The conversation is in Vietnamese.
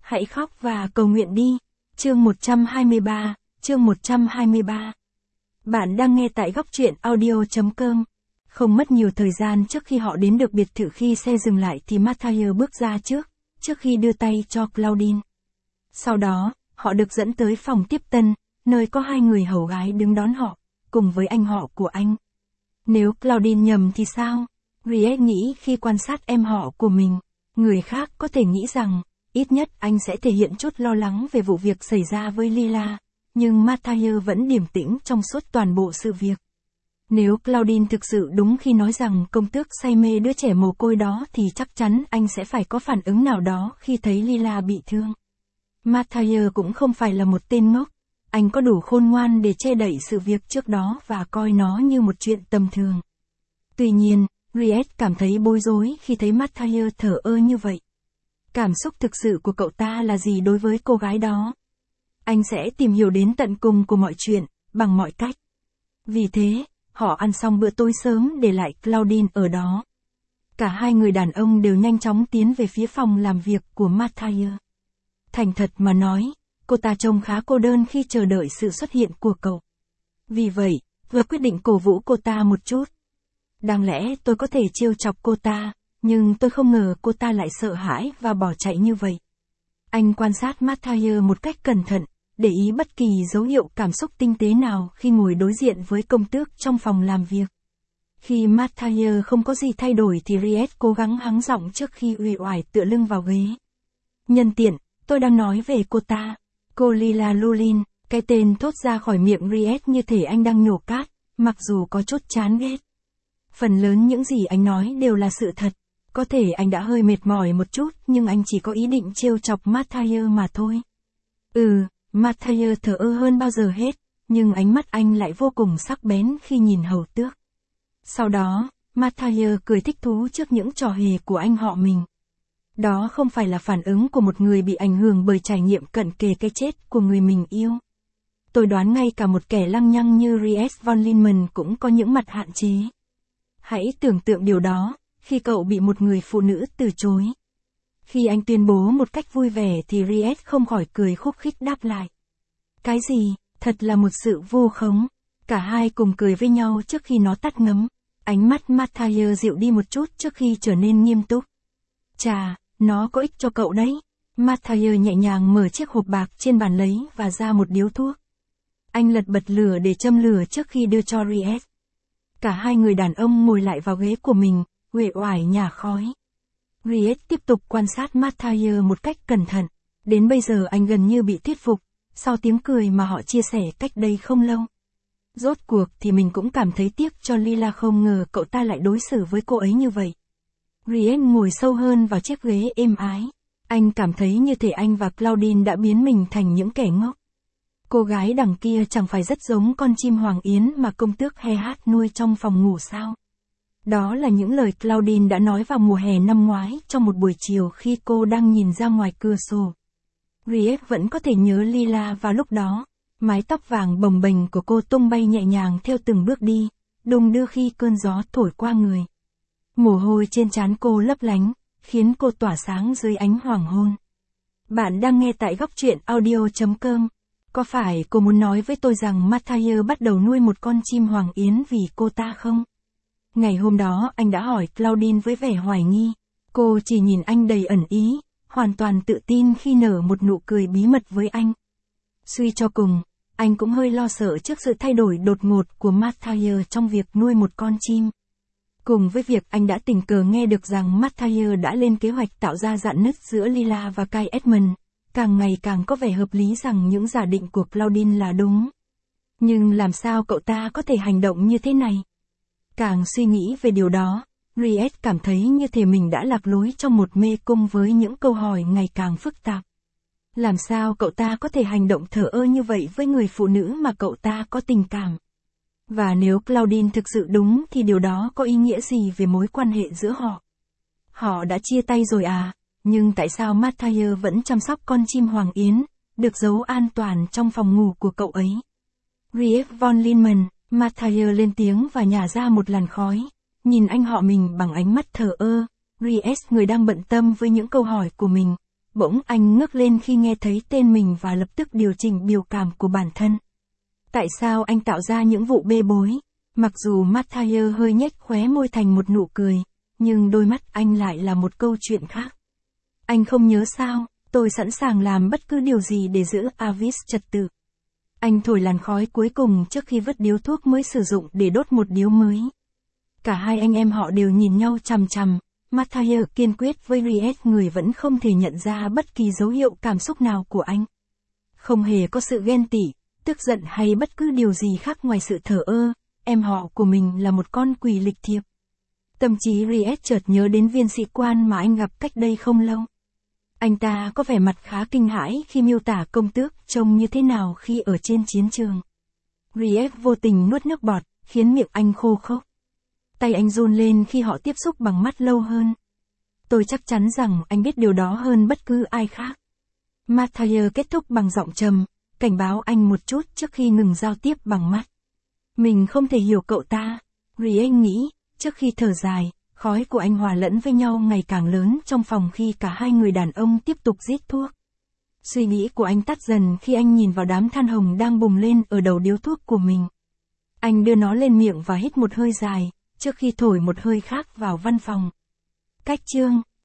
Hãy khóc và cầu nguyện đi. Chương 123. Bạn đang nghe tại góc truyện audio.com. Không mất nhiều thời gian trước khi họ đến được biệt thự, khi xe dừng lại thì Mathieu bước ra trước khi đưa tay cho Claudine. Sau đó, họ được dẫn tới phòng tiếp tân, nơi có hai người hầu gái đứng đón họ, cùng với anh họ của anh. Nếu Claudine nhầm thì sao? Riet nghĩ khi quan sát em họ của mình. Người khác có thể nghĩ rằng, ít nhất anh sẽ thể hiện chút lo lắng về vụ việc xảy ra với Lila, nhưng Mathieu vẫn điềm tĩnh trong suốt toàn bộ sự việc. Nếu Claudine thực sự đúng khi nói rằng công tước say mê đứa trẻ mồ côi đó thì chắc chắn anh sẽ phải có phản ứng nào đó khi thấy Lila bị thương. Mathieu cũng không phải là một tên ngốc, anh có đủ khôn ngoan để che đậy sự việc trước đó và coi nó như một chuyện tầm thường. Tuy nhiên, Riet cảm thấy bối rối khi thấy Mathieu thờ ơ như vậy. Cảm xúc thực sự của cậu ta là gì đối với cô gái đó? Anh sẽ tìm hiểu đến tận cùng của mọi chuyện, bằng mọi cách. Vì thế, họ ăn xong bữa tối sớm để lại Claudine ở đó. Cả hai người đàn ông đều nhanh chóng tiến về phía phòng làm việc của Mathieu. Thành thật mà nói, cô ta trông khá cô đơn khi chờ đợi sự xuất hiện của cậu. Vì vậy, vừa quyết định cổ vũ cô ta một chút. Đáng lẽ tôi có thể trêu chọc cô ta, nhưng tôi không ngờ cô ta lại sợ hãi và bỏ chạy như vậy. Anh quan sát Mathieu một cách cẩn thận, để ý bất kỳ dấu hiệu cảm xúc tinh tế nào khi ngồi đối diện với công tước trong phòng làm việc. Khi Mathieu không có gì thay đổi thì Riet cố gắng hắng giọng trước khi uể oải tựa lưng vào ghế. Nhân tiện, tôi đang nói về cô ta. Cô Lila Lulin, cái tên thốt ra khỏi miệng Riet như thể anh đang nhổ cát, mặc dù có chút chán ghét. Phần lớn những gì anh nói đều là sự thật. Có thể anh đã hơi mệt mỏi một chút, nhưng anh chỉ có ý định trêu chọc Mathieu mà thôi. Mathieu thờ ơ hơn bao giờ hết, nhưng ánh mắt anh lại vô cùng sắc bén khi nhìn hầu tước. Sau đó, Mathieu cười thích thú trước những trò hề của anh họ mình. Đó không phải là phản ứng của một người bị ảnh hưởng bởi trải nghiệm cận kề cái chết của người mình yêu. Tôi đoán ngay cả một kẻ lăng nhăng như Riet von Linman cũng có những mặt hạn chế. Hãy tưởng tượng điều đó, khi cậu bị một người phụ nữ từ chối. Khi anh tuyên bố một cách vui vẻ thì Riet không khỏi cười khúc khích đáp lại. Cái gì, thật là một sự vu khống. Cả hai cùng cười với nhau trước khi nó tắt ngấm. Ánh mắt Mathieu dịu đi một chút trước khi trở nên nghiêm túc. Chà, nó có ích cho cậu đấy. Mathieu nhẹ nhàng mở chiếc hộp bạc trên bàn lấy và ra một điếu thuốc. Anh lật bật lửa để châm lửa trước khi đưa cho Riet. Cả hai người đàn ông ngồi lại vào ghế của mình, uể oải nhả khói. Riet tiếp tục quan sát Mathieu một cách cẩn thận. Đến bây giờ anh gần như bị thuyết phục, sau tiếng cười mà họ chia sẻ cách đây không lâu. Rốt cuộc thì mình cũng cảm thấy tiếc cho Lila, không ngờ cậu ta lại đối xử với cô ấy như vậy. Riet ngồi sâu hơn vào chiếc ghế êm ái. Anh cảm thấy như thể anh và Claudine đã biến mình thành những kẻ ngốc. Cô gái đằng kia chẳng phải rất giống con chim hoàng yến mà công tước Hehat nuôi trong phòng ngủ sao? Đó là những lời Claudine đã nói vào mùa hè năm ngoái trong một buổi chiều khi cô đang nhìn ra ngoài cửa sổ. Riet vẫn có thể nhớ Lila vào lúc đó. Mái tóc vàng bồng bềnh của cô tung bay nhẹ nhàng theo từng bước đi, đung đưa khi cơn gió thổi qua người. Mồ hôi trên trán cô lấp lánh, khiến cô tỏa sáng dưới ánh hoàng hôn. Bạn đang nghe tại góc truyện audio.com. Có phải cô muốn nói với tôi rằng Mathieu bắt đầu nuôi một con chim hoàng yến vì cô ta không? Ngày hôm đó anh đã hỏi Claudine với vẻ hoài nghi. Cô chỉ nhìn anh đầy ẩn ý, hoàn toàn tự tin khi nở một nụ cười bí mật với anh. Suy cho cùng, anh cũng hơi lo sợ trước sự thay đổi đột ngột của Mathieu trong việc nuôi một con chim. Cùng với việc anh đã tình cờ nghe được rằng Mathieu đã lên kế hoạch tạo ra rạn nứt giữa Lila và Kai Edmund, càng ngày càng có vẻ hợp lý rằng những giả định của Claudine là đúng. Nhưng làm sao cậu ta có thể hành động như thế này? Càng suy nghĩ về điều đó, Riet cảm thấy như thể mình đã lạc lối trong một mê cung với những câu hỏi ngày càng phức tạp. Làm sao cậu ta có thể hành động thờ ơ như vậy với người phụ nữ mà cậu ta có tình cảm? Và nếu Claudine thực sự đúng thì điều đó có ý nghĩa gì về mối quan hệ giữa họ? Họ đã chia tay rồi à? Nhưng tại sao Mathieu vẫn chăm sóc con chim hoàng yến, được giấu an toàn trong phòng ngủ của cậu ấy? Riet von Linman, Mathieu lên tiếng và nhả ra một làn khói. Nhìn anh họ mình bằng ánh mắt thờ ơ. Riet, người đang bận tâm với những câu hỏi của mình, Bỗng anh ngước lên khi nghe thấy tên mình và lập tức điều chỉnh biểu cảm của bản thân. Tại sao anh tạo ra những vụ bê bối? Mặc dù Matthew hơi nhếch khóe môi thành một nụ cười, nhưng đôi mắt anh lại là một câu chuyện khác. Anh không nhớ sao, tôi sẵn sàng làm bất cứ điều gì để giữ Avis trật tự. Anh thổi làn khói cuối cùng trước khi vứt điếu thuốc mới sử dụng để đốt một điếu mới. Cả hai anh em họ đều nhìn nhau chằm chằm, Matthew kiên quyết với Riet, người vẫn không thể nhận ra bất kỳ dấu hiệu cảm xúc nào của anh. Không hề có sự ghen tị, tức giận hay bất cứ điều gì khác ngoài sự thờ ơ, em họ của mình là một con quỷ lịch thiệp. Tâm trí Riet chợt nhớ đến viên sĩ quan mà anh gặp cách đây không lâu. Anh ta có vẻ mặt khá kinh hãi khi miêu tả công tước trông như thế nào khi ở trên chiến trường. Riet vô tình nuốt nước bọt, khiến miệng anh khô khốc. Tay anh run lên khi họ tiếp xúc bằng mắt lâu hơn. Tôi chắc chắn rằng anh biết điều đó hơn bất cứ ai khác. Matthew kết thúc bằng giọng trầm, cảnh báo anh một chút trước khi ngừng giao tiếp bằng mắt. Mình không thể hiểu cậu ta, Riet nghĩ, trước khi thở dài, khói của anh hòa lẫn với nhau ngày càng lớn trong phòng khi cả hai người đàn ông tiếp tục rít thuốc. Suy nghĩ của anh tắt dần khi anh nhìn vào đám than hồng đang bùng lên ở đầu điếu thuốc của mình. Anh đưa nó lên miệng và hít một hơi dài, trước khi thổi một hơi khác vào văn phòng. Cách chương